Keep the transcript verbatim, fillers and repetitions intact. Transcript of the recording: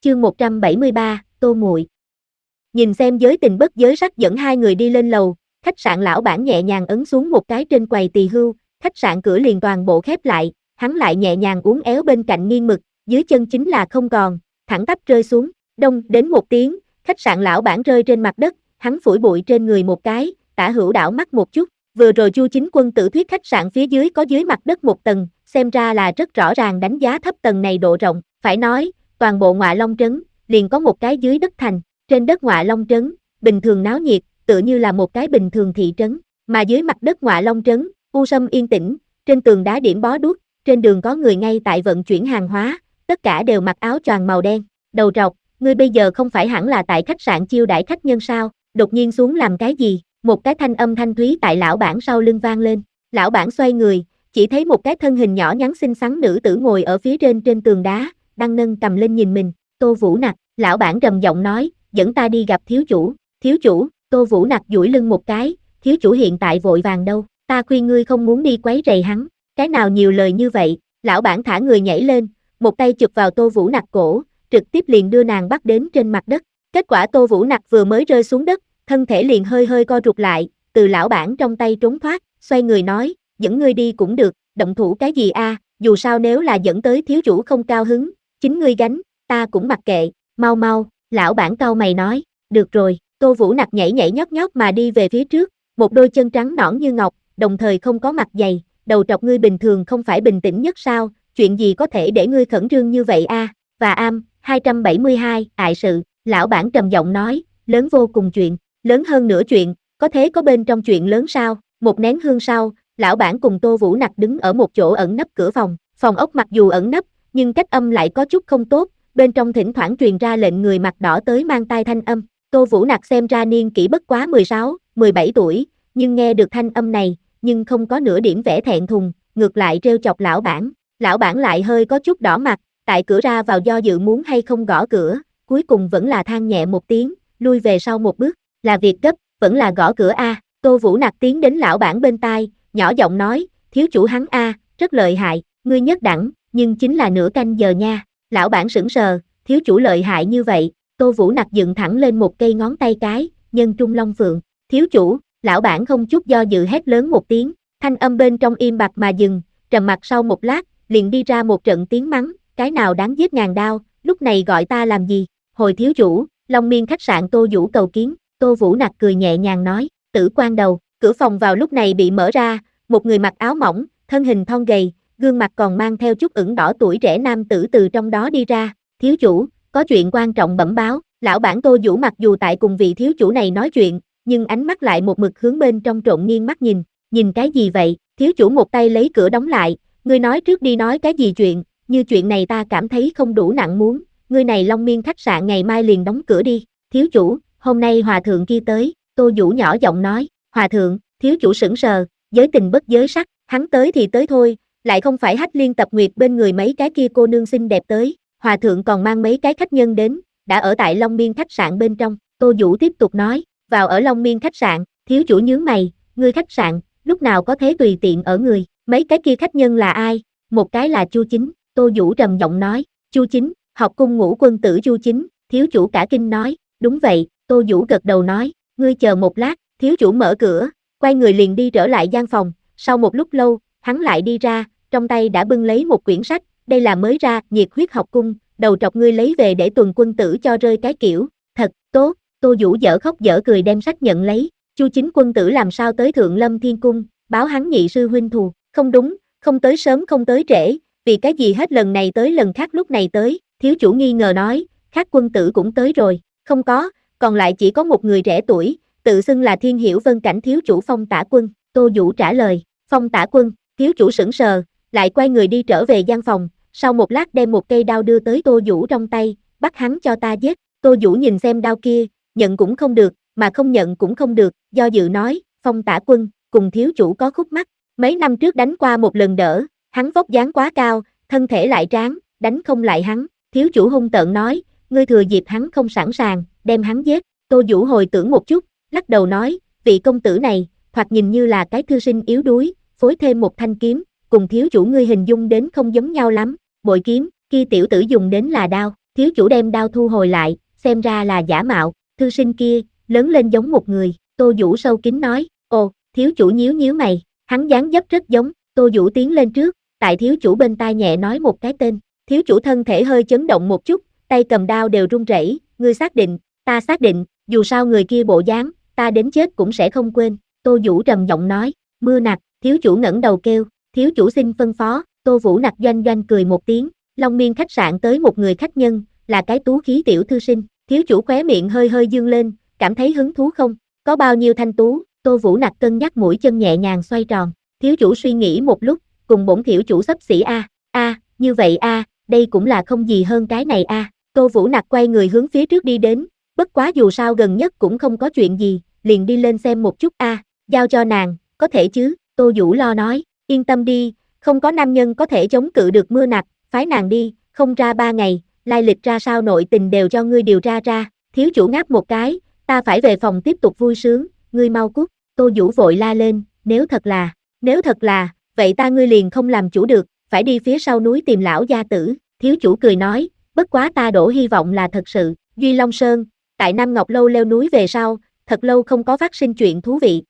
chương một trăm bảy mươi ba, Tô Muội. Nhìn xem giới tình bất giới sắc dẫn hai người đi lên lầu, khách sạn lão bản nhẹ nhàng ấn xuống một cái trên quầy tỳ hưu, khách sạn cửa liền toàn bộ khép lại, hắn lại nhẹ nhàng uốn éo bên cạnh nghiêng mực, dưới chân chính là không còn, thẳng tắp rơi xuống, đông đến một tiếng, khách sạn lão bản rơi trên mặt đất, hắn phủi bụi trên người một cái, tả hữu đảo mắt một chút, vừa rồi Chu Chính Quân tự thuyết khách sạn phía dưới có dưới mặt đất một tầng, xem ra là rất rõ ràng đánh giá thấp tầng này độ rộng, phải nói, toàn bộ Ngọa Long trấn liền có một cái dưới đất thành, trên đất Ngọa Long trấn, bình thường náo nhiệt, tựa như là một cái bình thường thị trấn, mà dưới mặt đất Ngọa Long trấn, u sâm yên tĩnh, trên tường đá điểm bó đuốc, trên đường có người ngay tại vận chuyển hàng hóa, tất cả đều mặc áo choàng màu đen, đầu trọc, ngươi bây giờ không phải hẳn là tại khách sạn chiêu đãi khách nhân sao, đột nhiên xuống làm cái gì, một cái thanh âm thanh thúy tại lão bản sau lưng vang lên, lão bản xoay người, chỉ thấy một cái thân hình nhỏ nhắn xinh xắn nữ tử ngồi ở phía trên trên tường đá, đang nâng cầm lên nhìn mình, Tô Vũ Nặc, lão bản trầm giọng nói, dẫn ta đi gặp thiếu chủ, thiếu chủ, Tô Vũ Nặc duỗi lưng một cái, thiếu chủ hiện tại vội vàng đâu, ta khuyên ngươi không muốn đi quấy rầy hắn, cái nào nhiều lời như vậy, lão bản thả người nhảy lên, một tay chụp vào Tô Vũ Nặc cổ, trực tiếp liền đưa nàng bắt đến trên mặt đất, kết quả Tô Vũ Nặc vừa mới rơi xuống đất, thân thể liền hơi hơi co rụt lại, từ lão bản trong tay trốn thoát, xoay người nói, dẫn ngươi đi cũng được, động thủ cái gì a, dù sao nếu là dẫn tới thiếu chủ không cao hứng, chính ngươi gánh, ta cũng mặc kệ, mau mau, lão bản cau mày nói, được rồi, Tô Vũ Nặc nhảy nhảy nhót nhót mà đi về phía trước, một đôi chân trắng nõn như ngọc, đồng thời không có mặt dày, đầu trọc ngươi bình thường không phải bình tĩnh nhất sao, chuyện gì có thể để ngươi khẩn trương như vậy a, và am, hai trăm bảy mươi hai, ại sự, lão bản trầm giọng nói, lớn vô cùng chuyện, lớn hơn nửa chuyện, có thế có bên trong chuyện lớn sao, một nén hương sau, lão bản cùng Tô Vũ Nặc đứng ở một chỗ ẩn nấp cửa phòng, phòng ốc mặc dù ẩn nấp, nhưng cách âm lại có chút không tốt, bên trong thỉnh thoảng truyền ra lệnh người mặt đỏ tới mang tai thanh âm, Tô Vũ Nặc xem ra niên kỷ bất quá mười sáu, mười bảy tuổi, nhưng nghe được thanh âm này, nhưng không có nửa điểm vẻ thẹn thùng, ngược lại trêu chọc lão bản, lão bản lại hơi có chút đỏ mặt, tại cửa ra vào do dự muốn hay không gõ cửa, cuối cùng vẫn là than nhẹ một tiếng, lui về sau một bước, là việc gấp, vẫn là gõ cửa a. Tô Vũ Nặc tiến đến lão bản bên tai, nhỏ giọng nói, thiếu chủ hắn a, rất lợi hại, ngươi nhất đẳng, nhưng chính là nửa canh giờ nha. Lão bản sững sờ, thiếu chủ lợi hại như vậy, Tô Vũ Nặc dựng thẳng lên một cây ngón tay cái, nhân trung long phượng, thiếu chủ, lão bản không chút do dự hét lớn một tiếng, thanh âm bên trong im bặt mà dừng, trầm mặc sau một lát, liền đi ra một trận tiếng mắng, cái nào đáng giết ngàn đao, lúc này gọi ta làm gì, hồi thiếu chủ, Long Miên khách sạn Tô Vũ cầu kiến, Tô Vũ Nặc cười nhẹ nhàng nói, tử quan đầu, cửa phòng vào lúc này bị mở ra, một người mặc áo mỏng, thân hình thon gầy, gương mặt còn mang theo chút ửng đỏ tuổi trẻ nam tử từ trong đó đi ra, thiếu chủ, có chuyện quan trọng bẩm báo, lão bản Tô Vũ mặc dù tại cùng vị thiếu chủ này nói chuyện, nhưng ánh mắt lại một mực hướng bên trong trộn nghiêng mắt nhìn, nhìn cái gì vậy, thiếu chủ một tay lấy cửa đóng lại, ngươi nói trước đi nói cái gì chuyện, như chuyện này ta cảm thấy không đủ nặng muốn, ngươi này Long Miên khách sạn ngày mai liền đóng cửa đi, thiếu chủ, hôm nay hòa thượng kia tới, Tô Vũ nhỏ giọng nói, hòa thượng, thiếu chủ sững sờ, giới tình bất giới sắc, hắn tới thì tới thôi, lại không phải Hách Liên Tập Nguyệt bên người mấy cái kia cô nương xinh đẹp tới, hòa thượng còn mang mấy cái khách nhân đến, đã ở tại Long Miên khách sạn bên trong, Tô Vũ tiếp tục nói, vào ở Long Miên khách sạn, thiếu chủ nhướng mày, ngươi khách sạn, lúc nào có thế tùy tiện ở người, mấy cái kia khách nhân là ai, một cái là Chu Chính, Tô Vũ trầm giọng nói, Chu Chính, học cung ngũ quân tử Chu Chính, thiếu chủ cả kinh nói, đúng vậy, Tô Vũ gật đầu nói, ngươi chờ một lát, thiếu chủ mở cửa, quay người liền đi trở lại gian phòng, sau một lúc lâu, hắn lại đi ra, trong tay đã bưng lấy một quyển sách, đây là mới ra, nhiệt huyết học cung, đầu trọc ngươi lấy về để tuần quân tử cho rơi cái kiểu, thật, tốt, Tô Vũ dở khóc dở cười đem sách nhận lấy, Chu Chính quân tử làm sao tới Thượng Lâm Thiên Cung, báo hắn nhị sư huynh thù, không đúng, không tới sớm không tới trễ, vì cái gì hết lần này tới lần khác lúc này tới, thiếu chủ nghi ngờ nói, khác quân tử cũng tới rồi, không có, còn lại chỉ có một người trẻ tuổi, tự xưng là Thiên Hiểu Vân Cảnh thiếu chủ Phong Tả Quân, Tô Vũ trả lời, Phong Tả Quân, thiếu chủ sững sờ, lại quay người đi trở về gian phòng, sau một lát đem một cây đao đưa tới Tô Vũ trong tay, bắt hắn cho ta giết, Tô Vũ nhìn xem đao kia, nhận cũng không được, mà không nhận cũng không được, do dự nói, Phong Tả Quân, cùng thiếu chủ có khúc mắc, mấy năm trước đánh qua một lần đỡ, hắn vóc dáng quá cao, thân thể lại tráng, đánh không lại hắn, thiếu chủ hung tợn nói, ngươi thừa dịp hắn không sẵn sàng, đem hắn giết, Tô Vũ hồi tưởng một chút, lắc đầu nói, vị công tử này, thoạt nhìn như là cái thư sinh yếu đuối, phối thêm một thanh kiếm, cùng thiếu chủ ngươi hình dung đến không giống nhau lắm, bội kiếm, kia tiểu tử dùng đến là đao, thiếu chủ đem đao thu hồi lại, xem ra là giả mạo, thư sinh kia, lớn lên giống một người, Tô Vũ sâu kín nói, ồ, thiếu chủ nhíu nhíu mày, hắn dáng dấp rất giống, Tô Vũ tiến lên trước, tại thiếu chủ bên tai nhẹ nói một cái tên, thiếu chủ thân thể hơi chấn động một chút, tay cầm đao đều run rẩy, ngươi xác định, ta xác định, dù sao người kia bộ dáng, ta đến chết cũng sẽ không quên, Tô Vũ trầm giọng nói, Mưa Nặc, thiếu chủ ngẩng đầu kêu, thiếu chủ xin phân phó, Tô Vũ Nặc doanh doanh cười một tiếng, Long Miên khách sạn tới một người khách nhân, là cái tú khí tiểu thư sinh, thiếu chủ khóe miệng hơi hơi dương lên, cảm thấy hứng thú không, có bao nhiêu thanh tú, Tô Vũ Nặc cân nhắc mũi chân nhẹ nhàng xoay tròn, thiếu chủ suy nghĩ một lúc, cùng bổn thiếu chủ xấp xỉ a, a, như vậy a, đây cũng là không gì hơn cái này a, Tô Vũ Nặc quay người hướng phía trước đi đến, bất quá dù sao gần nhất cũng không có chuyện gì, liền đi lên xem một chút a, giao cho nàng, có thể chứ, Tô Vũ lo nói, yên tâm đi, không có nam nhân có thể chống cự được Mưa Nặc, phái nàng đi, không ra ba ngày, lai lịch ra sao nội tình đều cho ngươi điều tra ra, thiếu chủ ngáp một cái, ta phải về phòng tiếp tục vui sướng, ngươi mau cút, Tô Vũ vội la lên, nếu thật là, nếu thật là, vậy ta ngươi liền không làm chủ được, phải đi phía sau núi tìm lão gia tử, thiếu chủ cười nói, bất quá ta đổ hy vọng là thật sự, Duy Long Sơn, tại Nam Ngọc Lâu leo núi về sau, thật lâu không có phát sinh chuyện thú vị,